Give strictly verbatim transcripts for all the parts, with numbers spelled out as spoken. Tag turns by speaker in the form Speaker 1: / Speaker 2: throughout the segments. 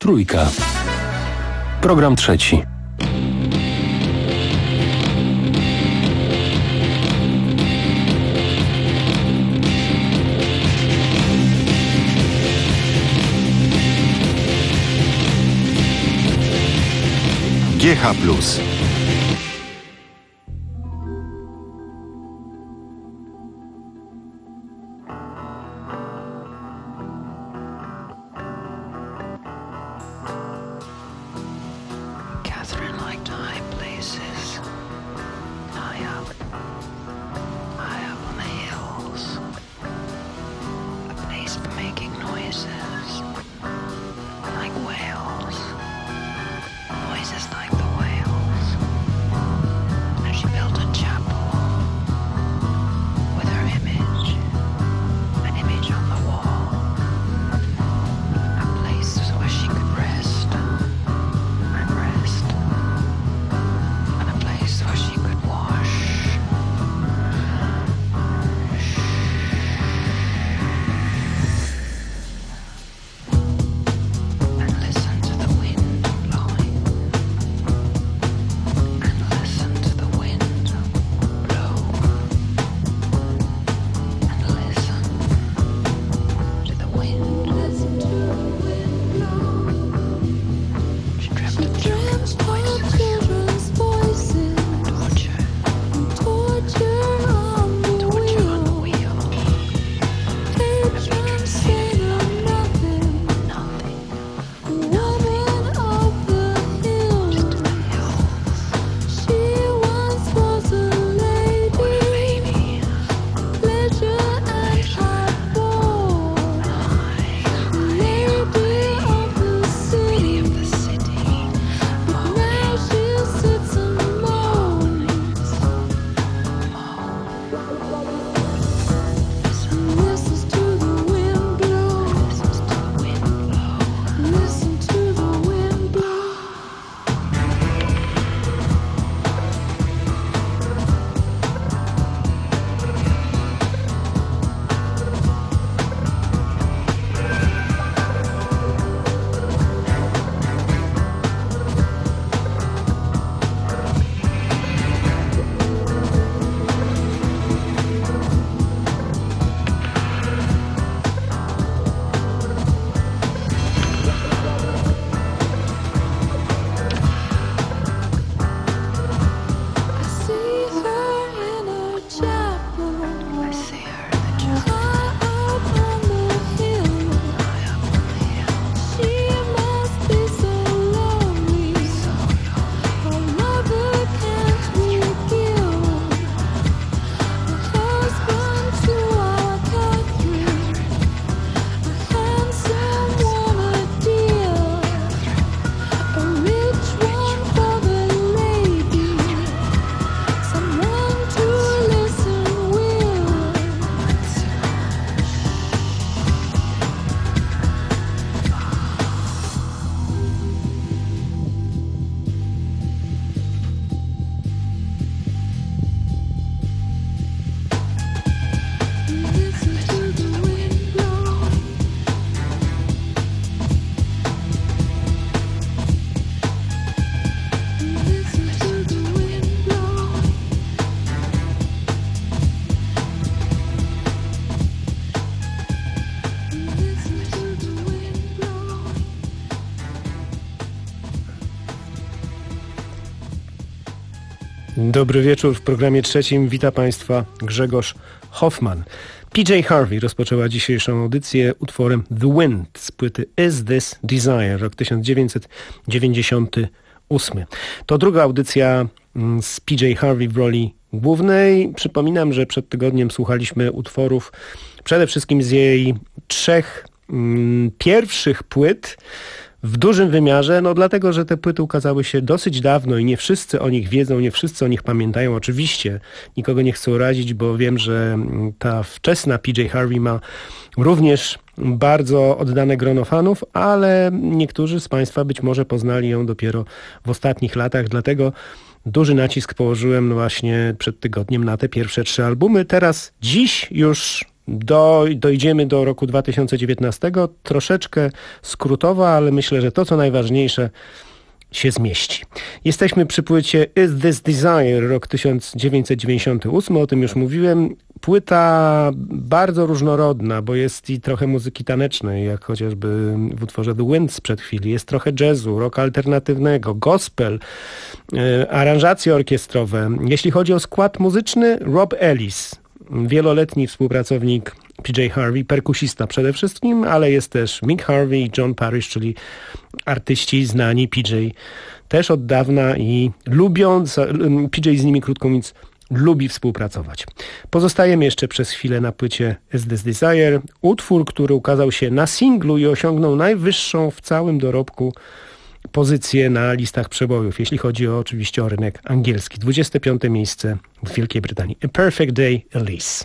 Speaker 1: Trójka. Program trzeci.
Speaker 2: G H plus.
Speaker 3: Dobry wieczór. W programie trzecim wita Państwa Grzegorz Hoffman. P J Harvey rozpoczęła dzisiejszą audycję utworem The Wind z płyty Is This Desire, rok tysiąc dziewięćset dziewięćdziesiąty ósmy. To druga audycja z P J Harvey w roli głównej. Przypominam, że przed tygodniem słuchaliśmy utworów przede wszystkim z jej trzech mm, pierwszych płyt w dużym wymiarze, no dlatego, że te płyty ukazały się dosyć dawno i nie wszyscy o nich wiedzą, nie wszyscy o nich pamiętają. Oczywiście nikogo nie chcę urazić, bo wiem, że ta wczesna P J Harvey ma również bardzo oddane grono fanów, ale niektórzy z Państwa być może poznali ją dopiero w ostatnich latach, dlatego duży nacisk położyłem właśnie przed tygodniem na te pierwsze trzy albumy. Teraz, dziś już Do, dojdziemy do roku dwa tysiące dziewiętnastego. Troszeczkę skrótowo, ale myślę, że to, co najważniejsze, się zmieści. Jesteśmy przy płycie Is This Desire, rok tysiąc dziewięćset dziewięćdziesiąty ósmy, o tym już mówiłem. Płyta bardzo różnorodna, bo jest i trochę muzyki tanecznej, jak chociażby w utworze The Wind sprzed chwili. Jest trochę jazzu, rocka alternatywnego, gospel, e, aranżacje orkiestrowe. Jeśli chodzi o skład muzyczny, Rob Ellis, wieloletni współpracownik P J Harvey, perkusista przede wszystkim, ale jest też Mick Harvey i John Parrish, czyli artyści znani P J też od dawna i lubią, P J z nimi, krótko mówiąc, lubi współpracować. Pozostajemy jeszcze przez chwilę na płycie Is This Desire, utwór, który ukazał się na singlu i osiągnął najwyższą w całym dorobku pozycję na listach przebojów, jeśli chodzi o, oczywiście o rynek angielski. dwudzieste piąte miejsce w Wielkiej Brytanii. A Perfect Day, Elise.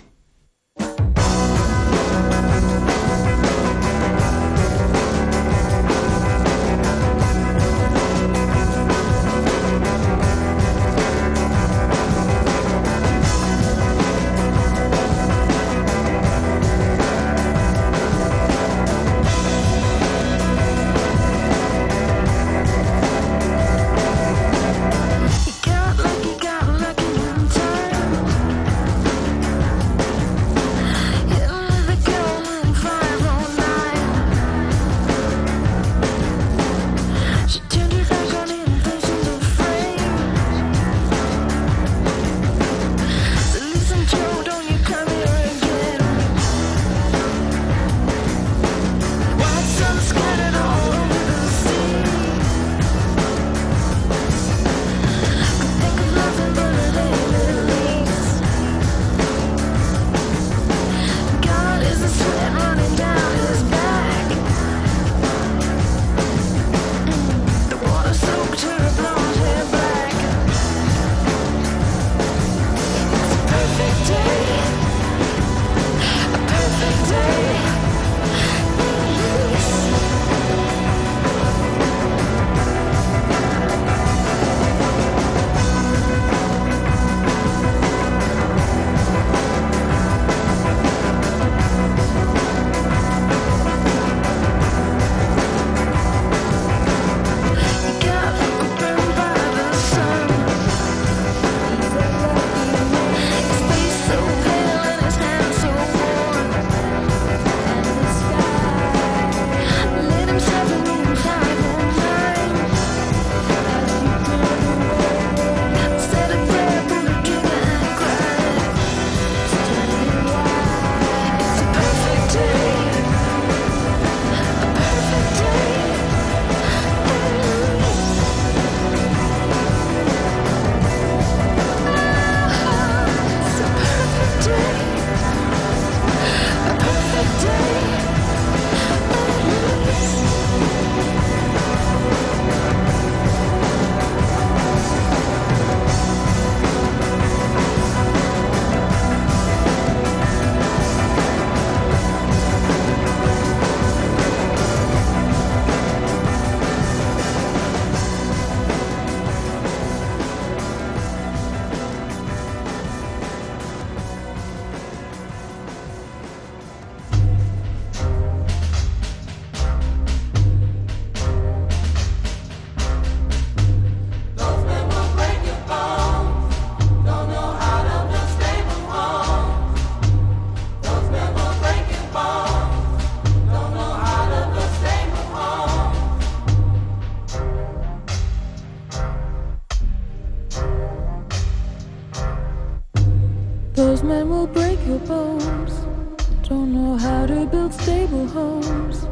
Speaker 4: Those men will break your bones, don't know how to build stable homes.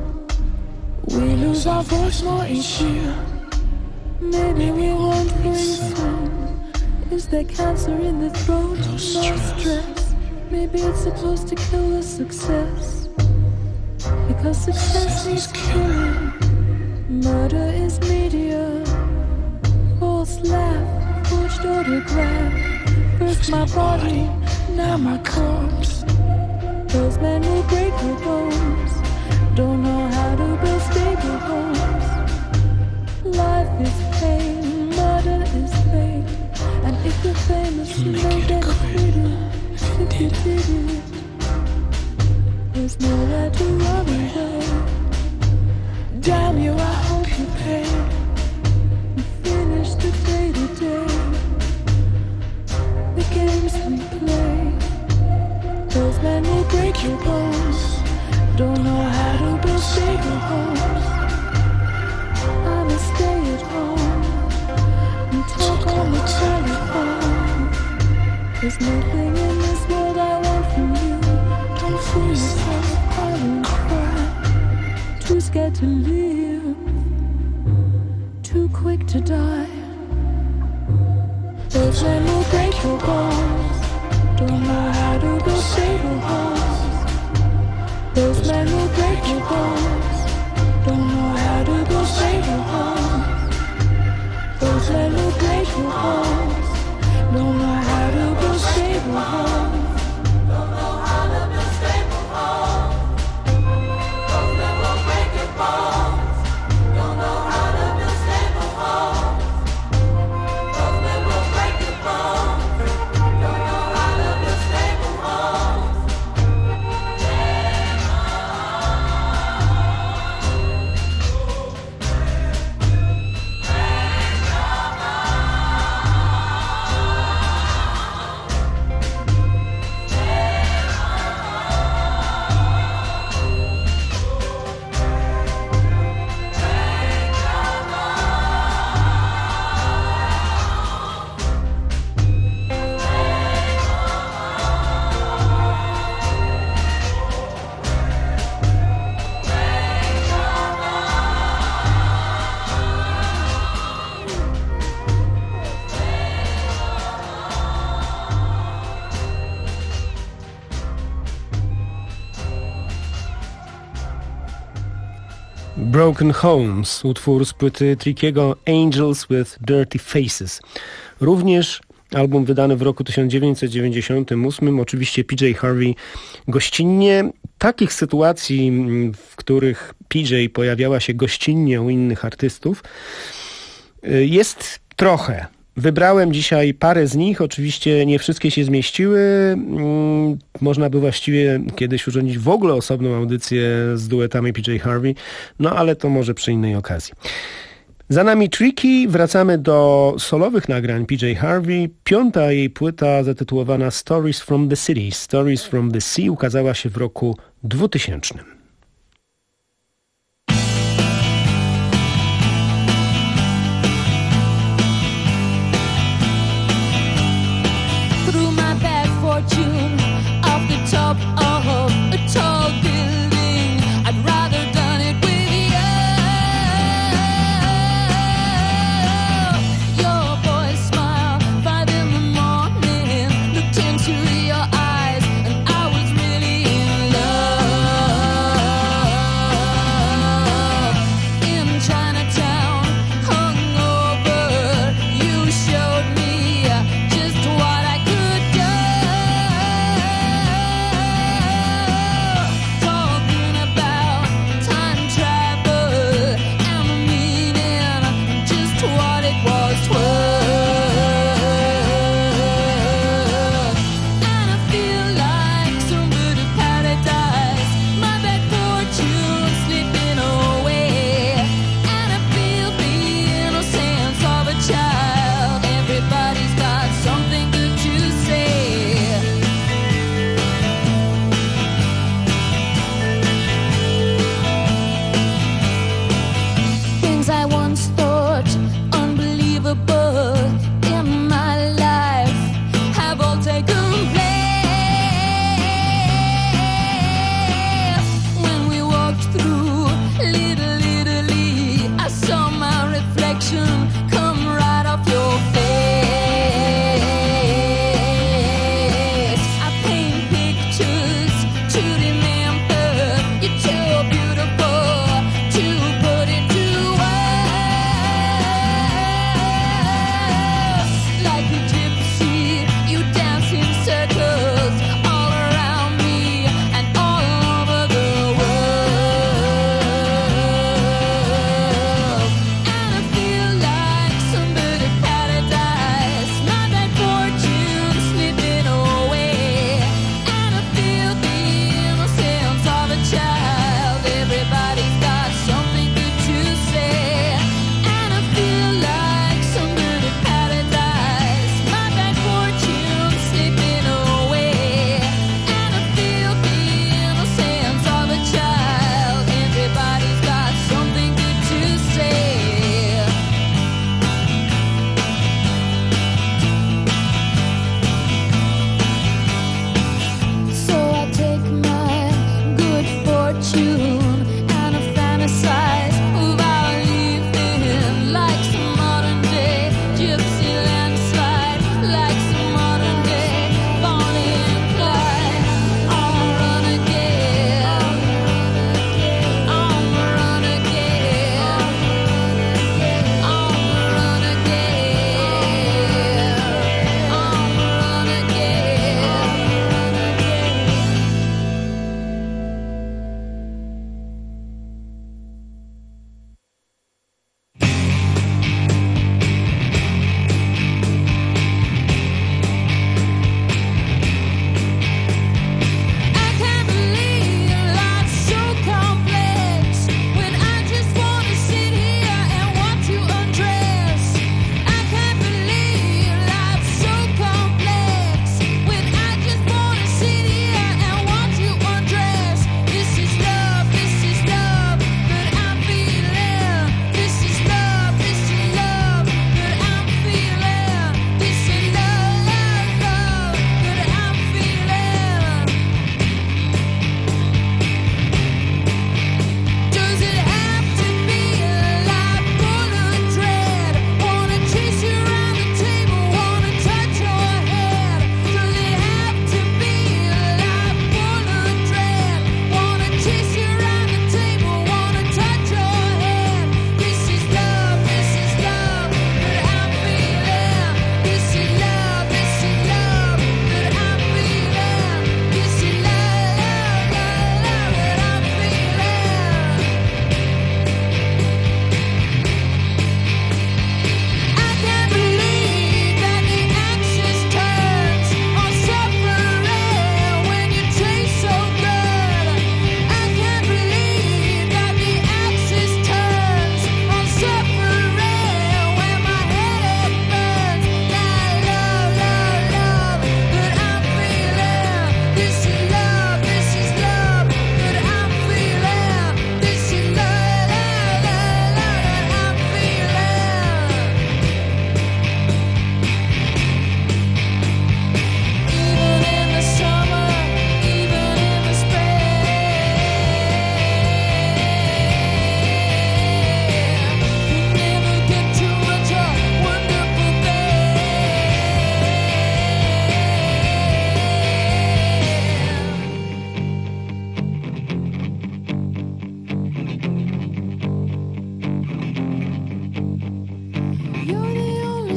Speaker 4: We lose our voice more each year. Maybe we won't bring soon. Is there cancer in the throat? No stress. Maybe it's supposed to kill the success, because success is killing. Murder is media. False laugh, forged autograph. First my body, now my corpse. Those men will break your bones, don't know how to build stable homes. Life is pain, murder is fake. And if you're famous, you may get acquitted if you did it. There's nowhere to run away. Damn you, I hope you pay and finish the day to day. The games we play, those men will break your bones. Don't know how to build stable homes. I'ma stay at home and talk on the telephone. There's nothing in this world I want from you. Don't fool yourself, I won't cry. Too scared to live, too quick to die. Those men will break your bones. Don't know how to build stable homes. Those men will break your bones. Don't know how to build stable homes. Those men will break your bones. Don't know how to build stable homes. Don't know how to build stable homes. Those men will break your bones. Don't know how to build stable homes. Those men will break your bones. Don't know how to build stable homes.
Speaker 3: Broken Homes, utwór z płyty Trickiego Angels with Dirty Faces. Również album wydany w roku tysiąc dziewięćset dziewięćdziesiątym ósmym. Oczywiście P J Harvey gościnnie. Takich sytuacji, w których P J pojawiała się gościnnie u innych artystów, jest trochę. Wybrałem dzisiaj parę z nich, oczywiście nie wszystkie się zmieściły. Można by właściwie kiedyś urządzić w ogóle osobną audycję z duetami P J Harvey, no ale to może przy innej okazji. Za nami Tricky, wracamy do solowych nagrań P J Harvey. Piąta jej płyta zatytułowana Stories from the City, Stories from the Sea ukazała się w roku dwutysięcznym.
Speaker 5: Off the top of a tall building, I'd rather done it with you. Your boy's smile, five in the morning, looked into your eyes, and I was really in love.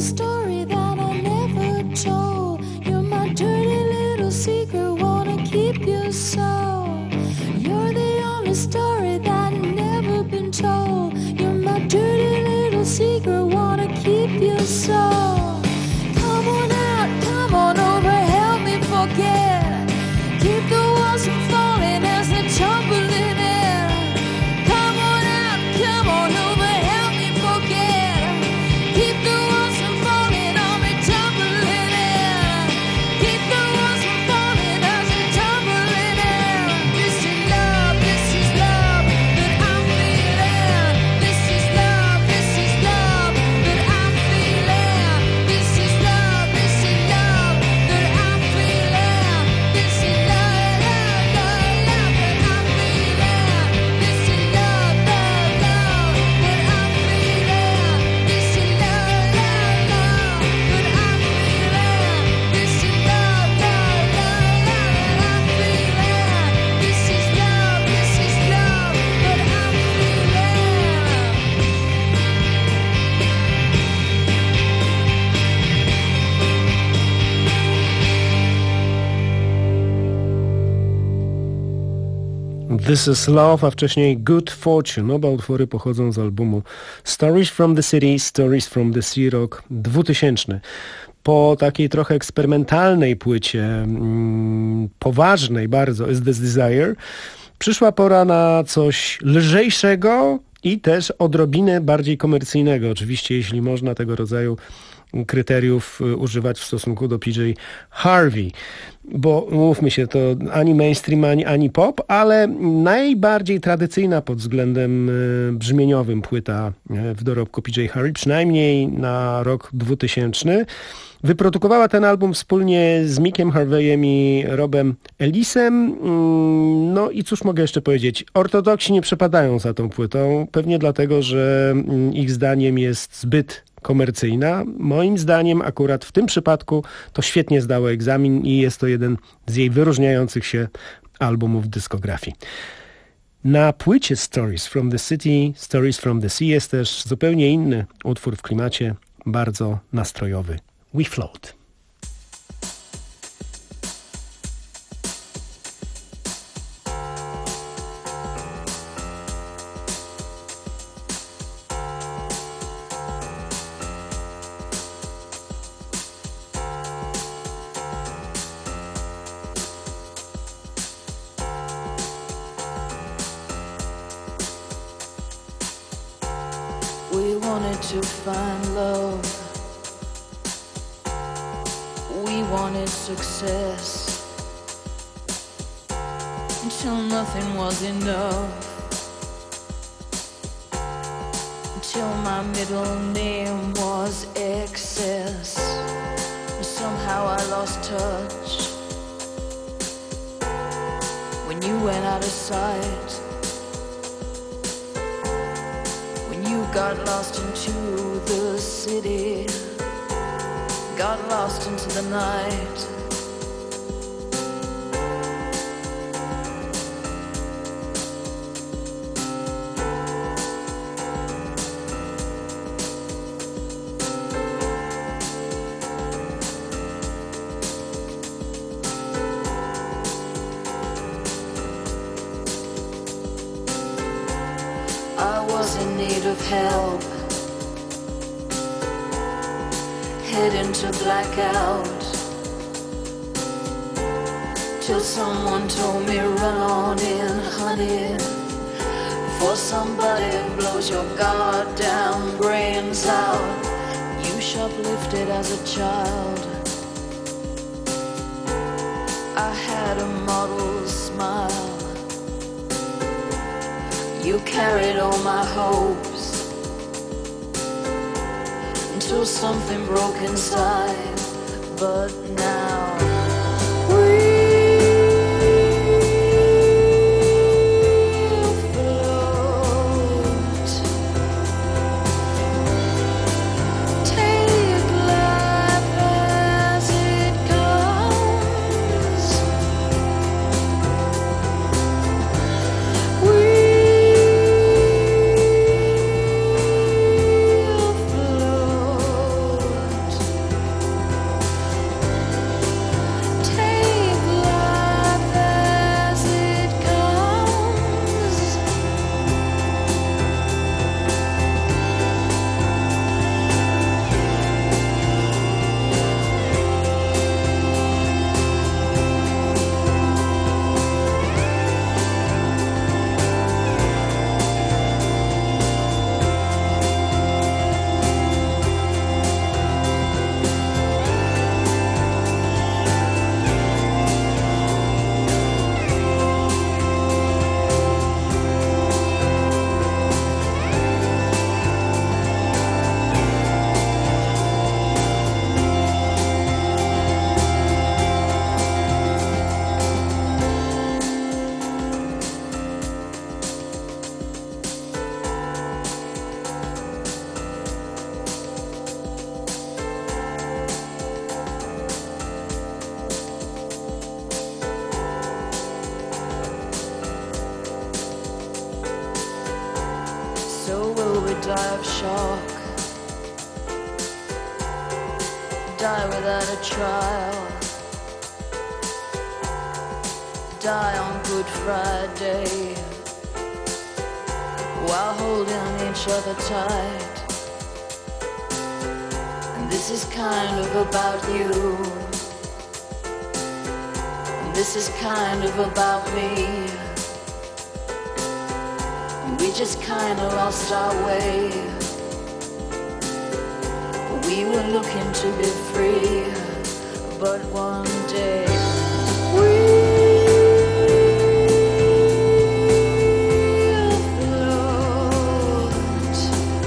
Speaker 4: story that I never told. You're my dirty little secret, wanna keep you so. You're the only story that never been told. You're my dirty little secret, wanna keep you so. Come on out, come on over, help me forget. Keep the walls from falling as they tumble in. Come on out, come on over, help me forget. Keep the walls from falling on me, tumbling in. Keep the walls from falling as they tumble in. This is love, this is love that I'm feeling. This is love, this is love that I'm feeling. This is love, this is love that I'm feeling. This is love, love, love, love that I'm feeling. This is love, love, love that I'm feeling. This is love, love, love that I'm feeling. This is love, love, love that I'm feeling. This is love, this is love that I'm
Speaker 3: This is Love, a wcześniej Good Fortune. Oba utwory pochodzą z albumu Stories from the City, Stories from the Sea, rok dwutysięczny. Po takiej trochę eksperymentalnej płycie, mm, poważnej bardzo, Is This Desire, przyszła pora na coś lżejszego i też odrobinę bardziej komercyjnego. Oczywiście, jeśli można tego rodzaju kryteriów używać w stosunku do P J Harvey, bo mówmy się, to ani mainstream, ani, ani pop, ale najbardziej tradycyjna pod względem brzmieniowym płyta w dorobku P J Harvey, przynajmniej na rok dwutysięczny. Wyprodukowała ten album wspólnie z Mickiem Harveyem i Robem Ellisem. No i cóż mogę jeszcze powiedzieć? Ortodoksi nie przepadają za tą płytą, pewnie dlatego, że ich zdaniem jest zbyt komercyjna. Moim zdaniem akurat w tym przypadku to świetnie zdało egzamin i jest to jeden z jej wyróżniających się albumów dyskografii. Na płycie Stories from the City, Stories from the Sea jest też zupełnie inny utwór w klimacie bardzo nastrojowy. We Float.
Speaker 4: We wanted to find love. We wanted success until nothing was enough. Until my middle name was excess. And somehow I lost touch when you went out of sight. Got lost into the city, got lost into the night. Help, heading to blackout, till someone told me run on in, honey, before somebody blows your goddamn brains out. You shoplifted as a child. I had a model smile. You carried all my hopes until something broke inside. But now we'll float. Take life as it comes. We float.
Speaker 5: we die of shock, die without a trial, die on Good Friday, while holding each other tight. And this is kind of about you, and this is kind of about me. We just kinda lost our way. We were looking to be free, but one day we'll float.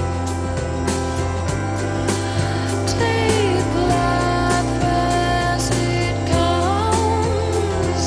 Speaker 5: Take life as it comes.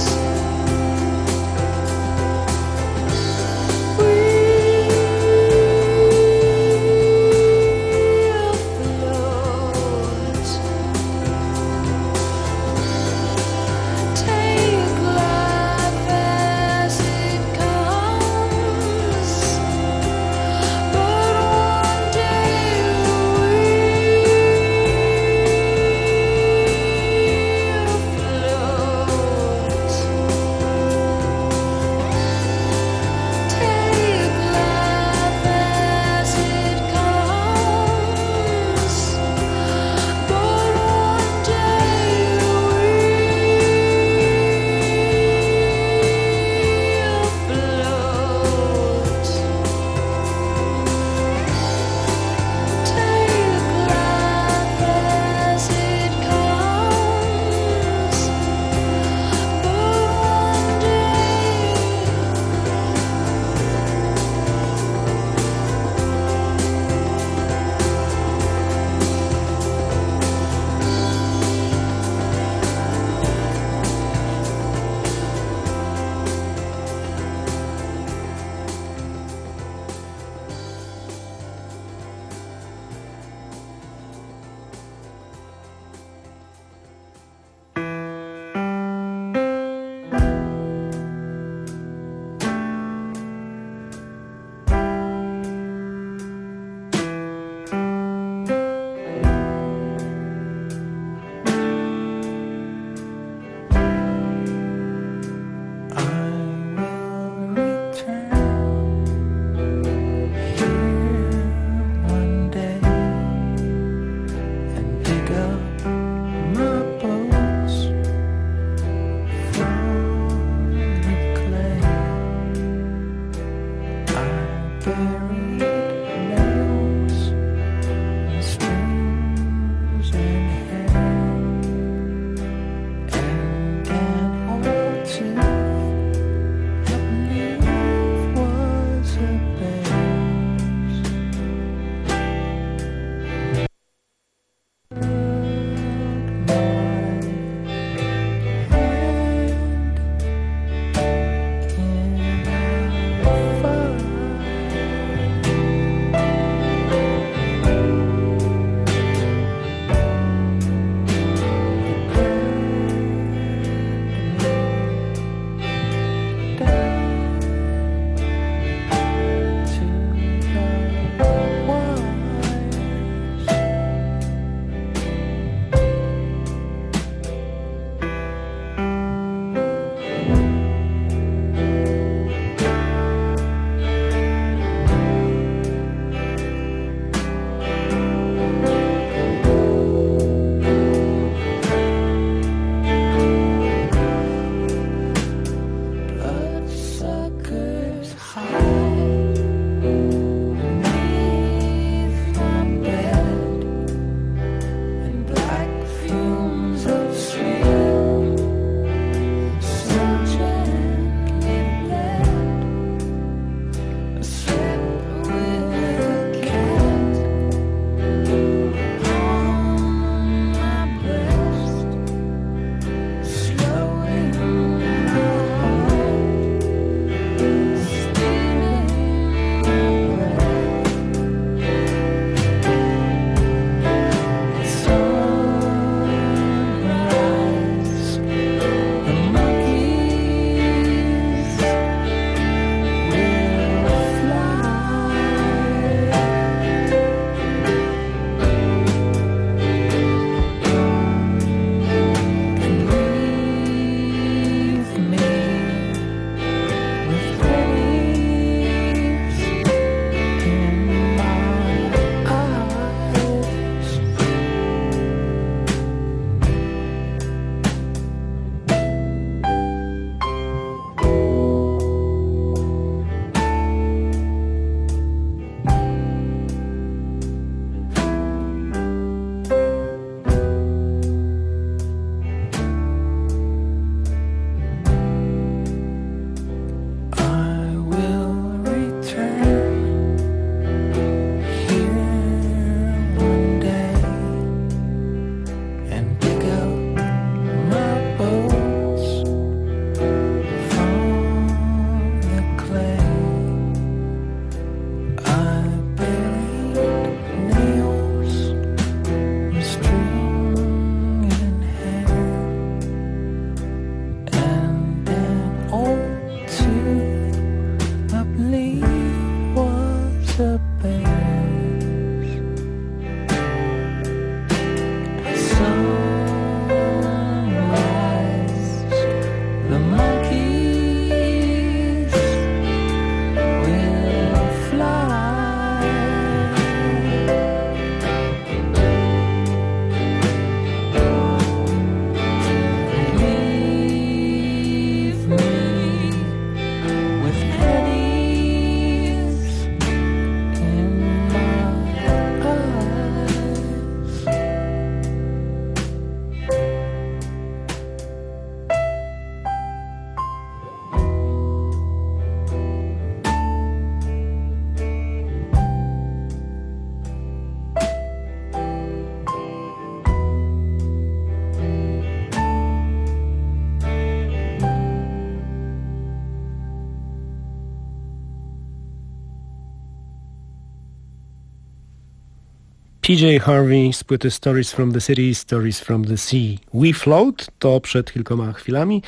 Speaker 3: P J Harvey z płyty Stories from the City, Stories from the Sea. We Float to przed kilkoma chwilami,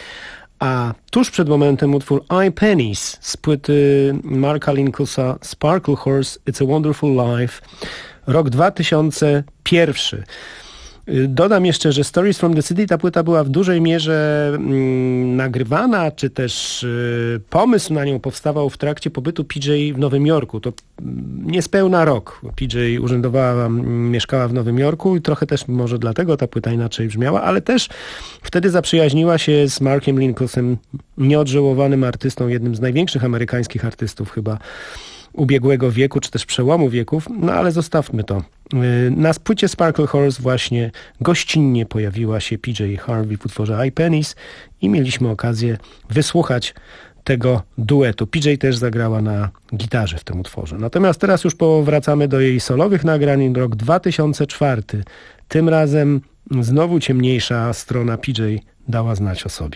Speaker 3: a tuż przed momentem utwór I Pennies z płyty Marka Lincolsa Sparkle Horse, It's a Wonderful Life, rok dwa tysiące pierwszy. Dodam jeszcze, że Stories from the City, ta płyta była w dużej mierze mm, nagrywana, czy też y, pomysł na nią powstawał w trakcie pobytu P J w Nowym Jorku. To mm, niespełna rok. P J urzędowała, mm, mieszkała w Nowym Jorku i trochę też może dlatego ta płyta inaczej brzmiała, ale też wtedy zaprzyjaźniła się z Markiem Lincolsem, nieodżałowanym artystą, jednym z największych amerykańskich artystów chyba ubiegłego wieku, czy też przełomu wieków, no ale zostawmy to. Na płycie Sparkle Horse właśnie gościnnie pojawiła się P J Harvey w utworze I Pennies i mieliśmy okazję wysłuchać tego duetu. P J też zagrała na gitarze w tym utworze. Natomiast teraz już powracamy do jej solowych nagrań, rok dwa tysiące czwarty. Tym razem znowu ciemniejsza strona P J dała znać o sobie.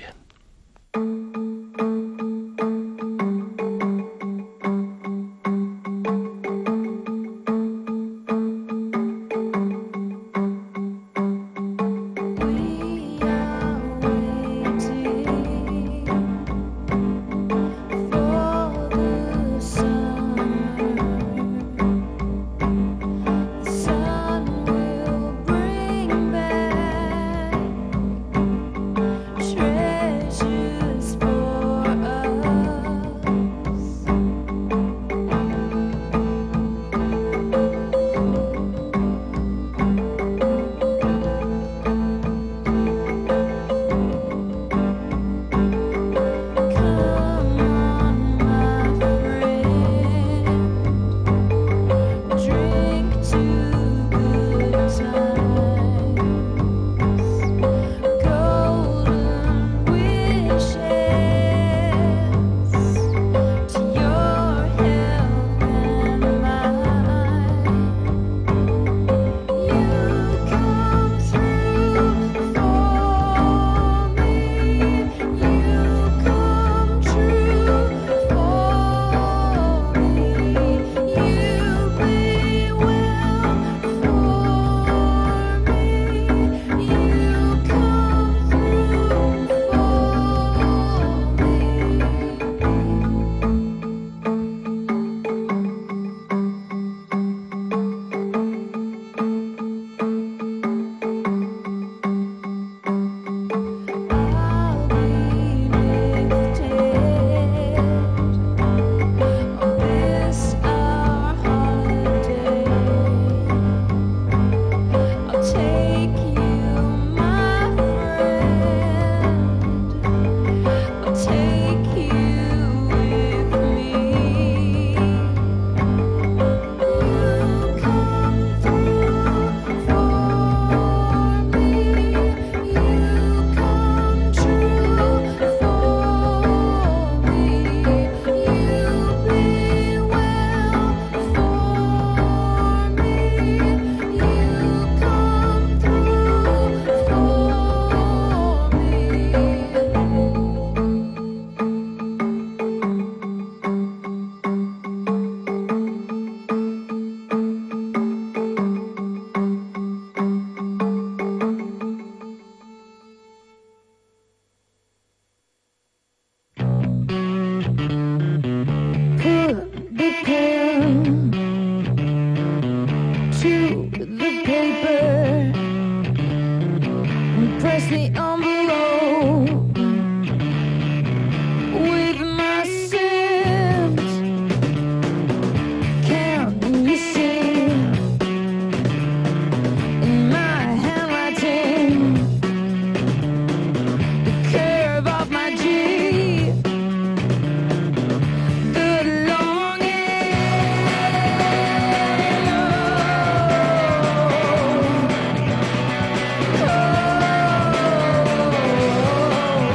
Speaker 4: Oh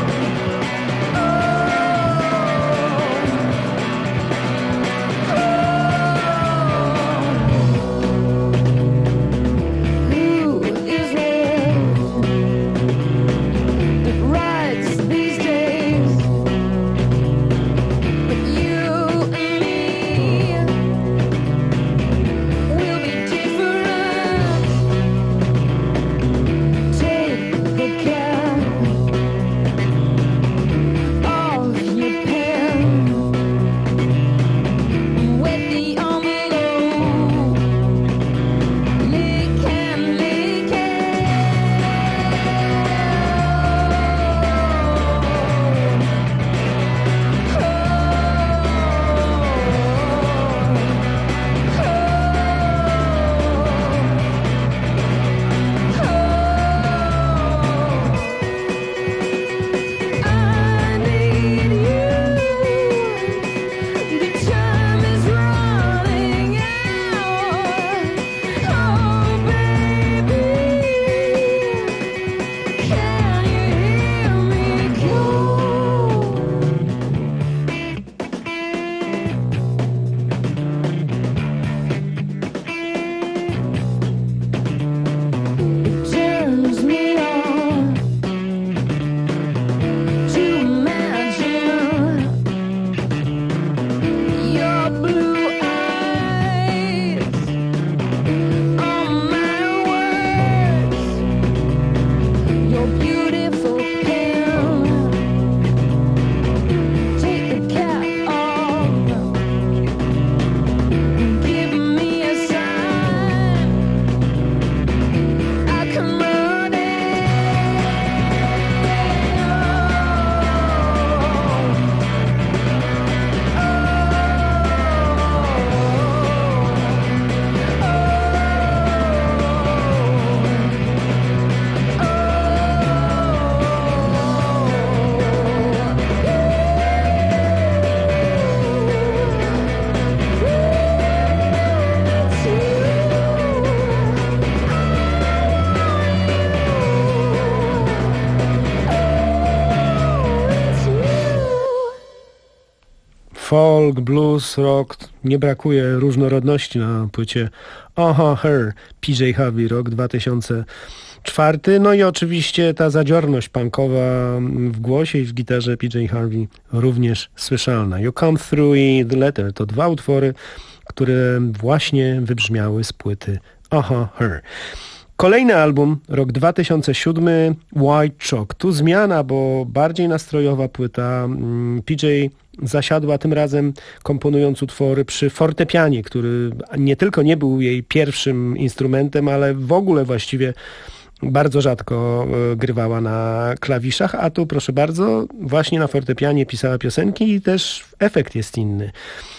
Speaker 3: folk, blues, rock. Nie brakuje różnorodności na płycie Aha Her, P J Harvey, rok dwa tysiące czwarty. No i oczywiście ta zadziorność punkowa w głosie i w gitarze P J Harvey również słyszalna. You Come Through i The Letter to dwa utwory, które właśnie wybrzmiały z płyty Aha Her. Kolejny album, rok dwa tysiące siódmy, White Chalk. Tu zmiana, bo bardziej nastrojowa płyta. P J zasiadła tym razem komponując utwory przy fortepianie, który nie tylko nie był jej pierwszym instrumentem, ale w ogóle właściwie bardzo rzadko grywała na klawiszach, a tu proszę bardzo, właśnie na fortepianie pisała piosenki i też efekt jest inny.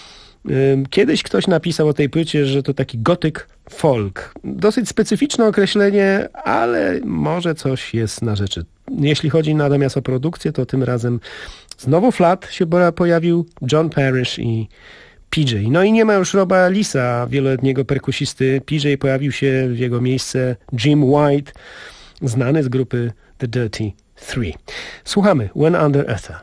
Speaker 3: Kiedyś ktoś napisał o tej płycie, że to taki gothic folk. Dosyć specyficzne określenie, ale może coś jest na rzeczy. Jeśli chodzi natomiast o produkcję, to tym razem znowu Flat się pojawił, John Parrish i P J. No i nie ma już Roba Lisa, wieloletniego perkusisty. P J pojawił się w jego miejsce Jim White, znany z grupy The Dirty Three. Słuchamy When Under Ether.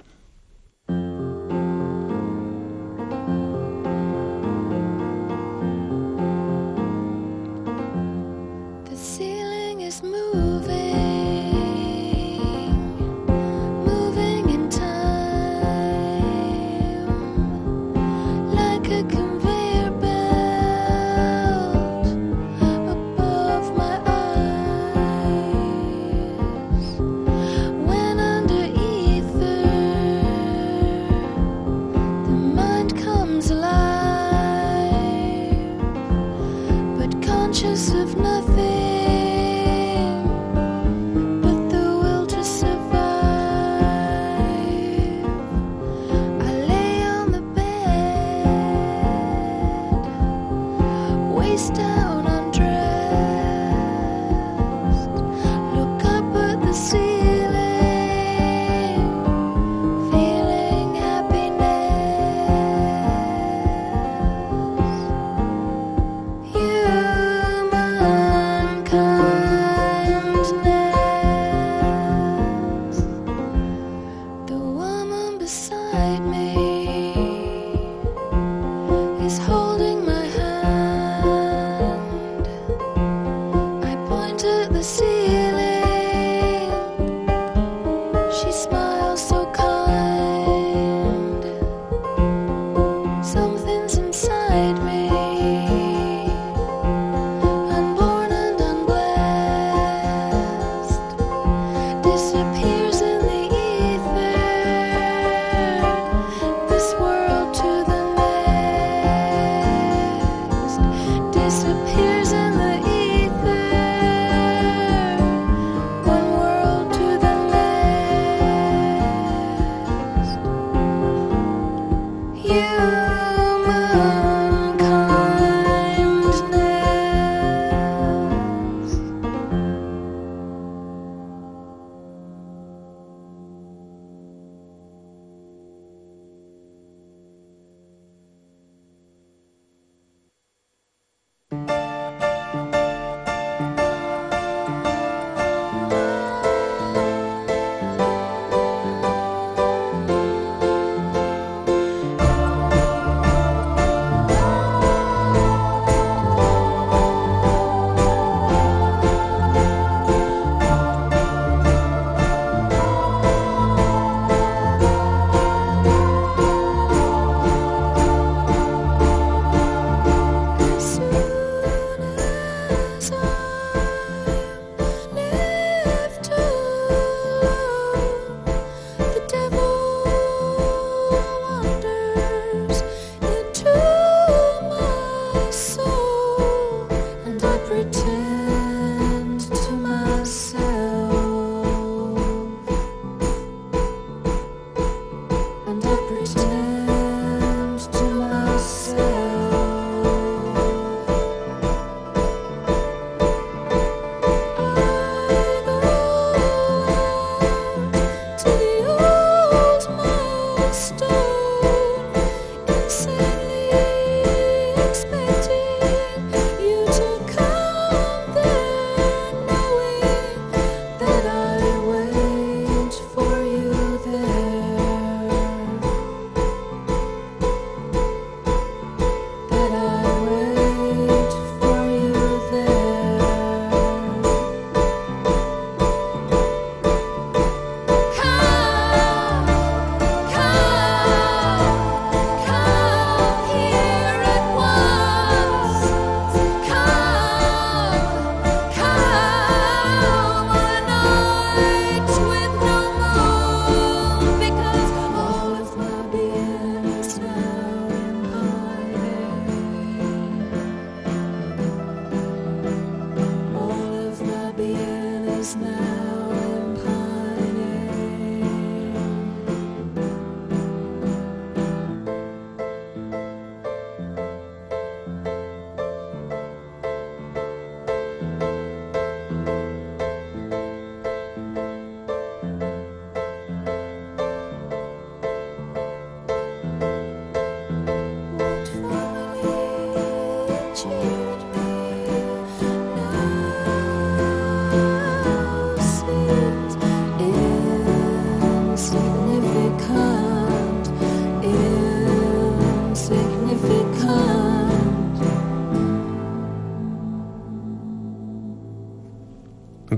Speaker 4: One world to the next.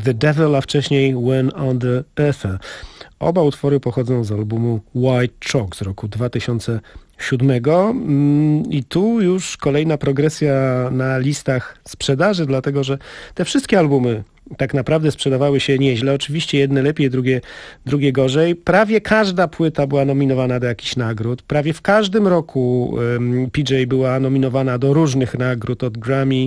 Speaker 3: The Devil, a wcześniej When on the Ether. Oba utwory pochodzą z albumu White Chalk z roku dwa tysiące siódmego i tu już kolejna progresja na listach sprzedaży, dlatego że te wszystkie albumy tak naprawdę sprzedawały się nieźle. Oczywiście jedne lepiej, drugie, drugie gorzej. Prawie każda płyta była nominowana do jakichś nagród. Prawie w każdym roku um, P J była nominowana do różnych nagród, od Grammy,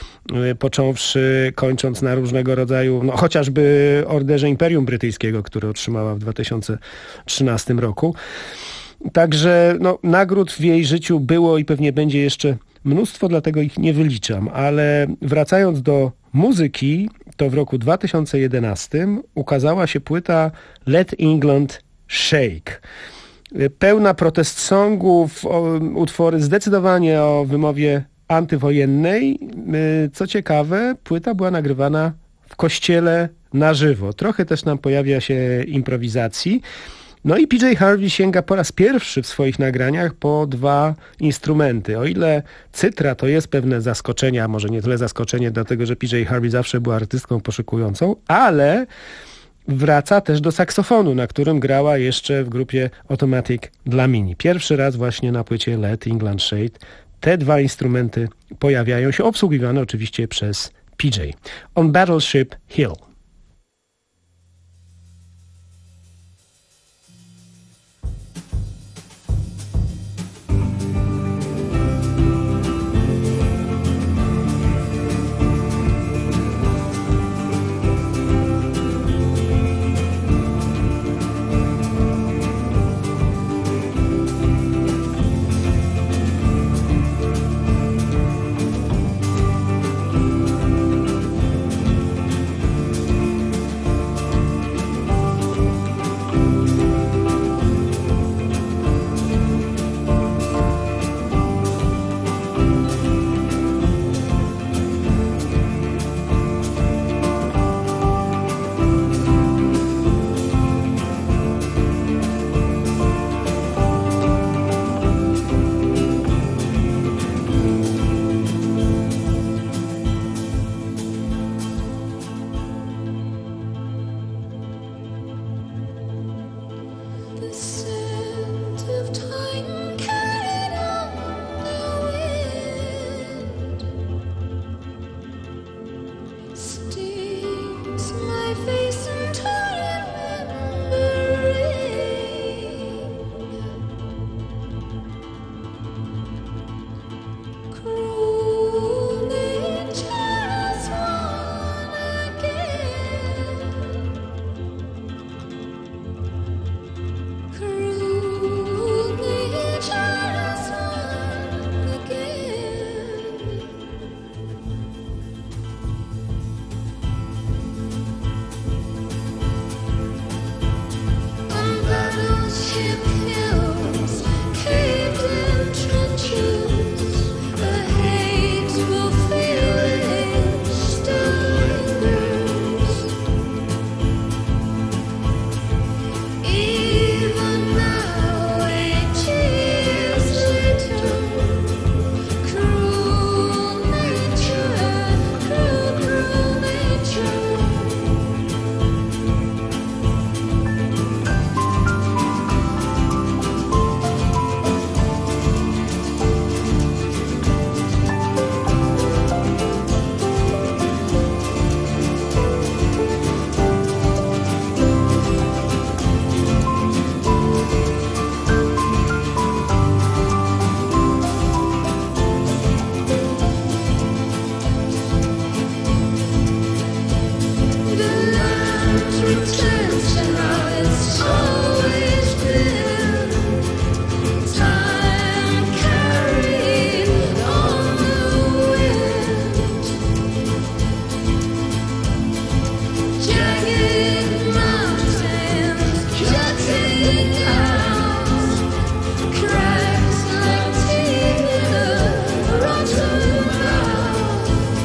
Speaker 3: począwszy, kończąc na różnego rodzaju, no chociażby Orderze Imperium Brytyjskiego, które otrzymała w dwa tysiące trzynastym roku. Także no, nagród w jej życiu było i pewnie będzie jeszcze mnóstwo, dlatego ich nie wyliczam. Ale wracając do muzyki, to w roku dwa tysiące jedenastym ukazała się płyta Let England Shake. Pełna protest songów, utwory zdecydowanie o wymowie antywojennej. Co ciekawe, płyta była nagrywana w kościele na żywo. Trochę też nam pojawia się improwizacji. No i P J Harvey sięga po raz pierwszy w swoich nagraniach po dwa instrumenty. O ile cytra to jest pewne zaskoczenie, a może nie tyle zaskoczenie, dlatego że P J Harvey zawsze był artystką poszukującą, ale wraca też do saksofonu, na którym grała jeszcze w grupie Automatic dla Mini. Pierwszy raz właśnie na płycie Let England Shake te dwa instrumenty pojawiają się, obsługiwane oczywiście przez P J. On Battleship Hill.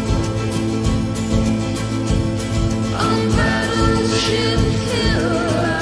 Speaker 4: Battleship Hill.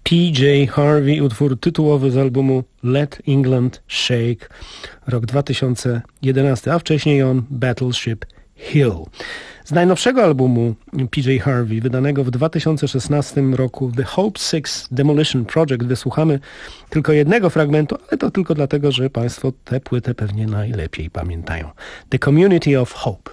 Speaker 3: P J Harvey, utwór tytułowy z albumu Let England Shake, rok dwa tysiące jedenasty, a wcześniej on Battleship Hill. Z najnowszego albumu P J Harvey, wydanego w dwa tysiące szesnastym roku, The Hope Six Demolition Project, wysłuchamy tylko jednego fragmentu, ale to tylko dlatego, że Państwo tę płytę pewnie najlepiej pamiętają. The Community of Hope.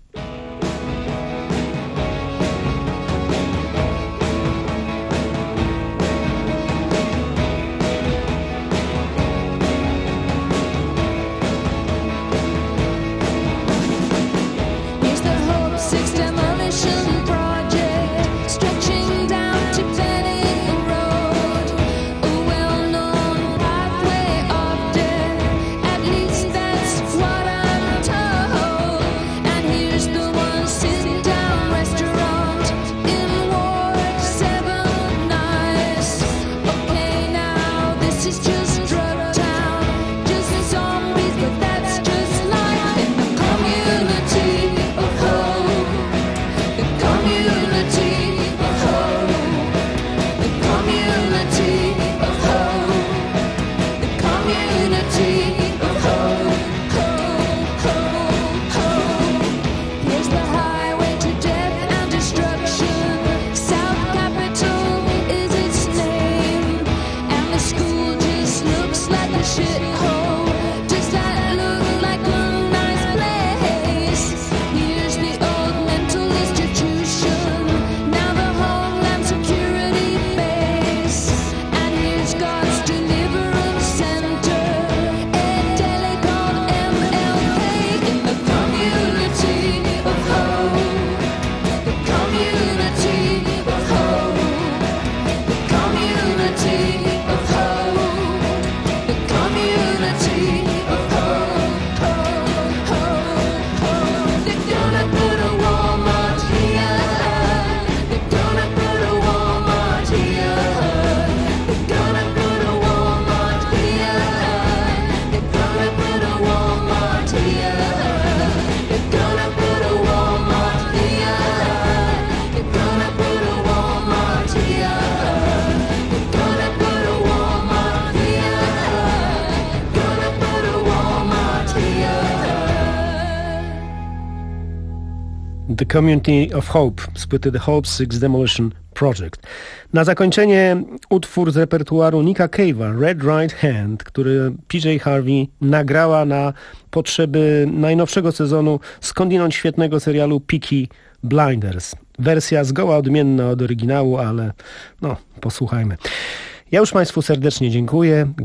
Speaker 3: The Community of Hope z płyty The Hope Six Demolition Project. Na zakończenie utwór z repertuaru Nicka Cave'a, Red Right Hand, który P J Harvey nagrała na potrzeby najnowszego sezonu skądinąd świetnego serialu Peaky Blinders. Wersja zgoła odmienna od oryginału, ale no, posłuchajmy. Ja już Państwu serdecznie dziękuję. Do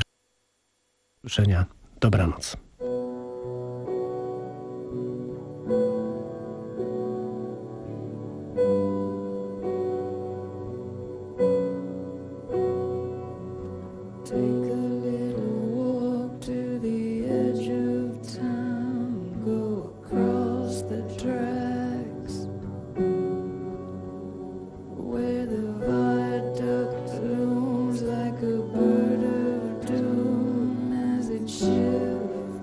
Speaker 3: usłyszenia. Dobranoc.
Speaker 4: Like a bird of doom as it shifts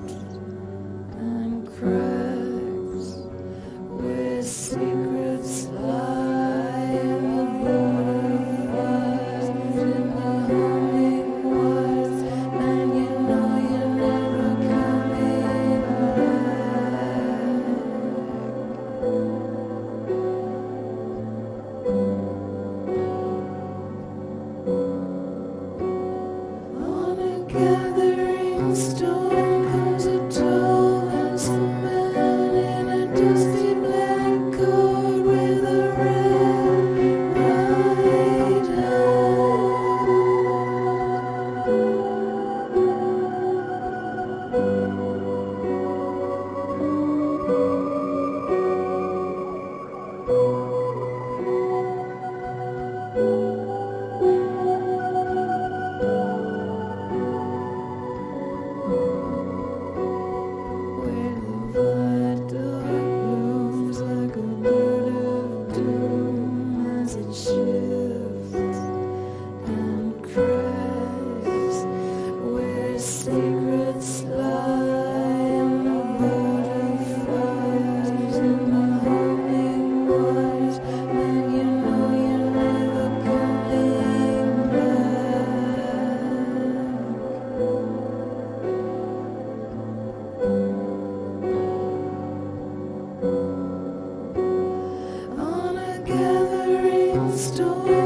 Speaker 4: door.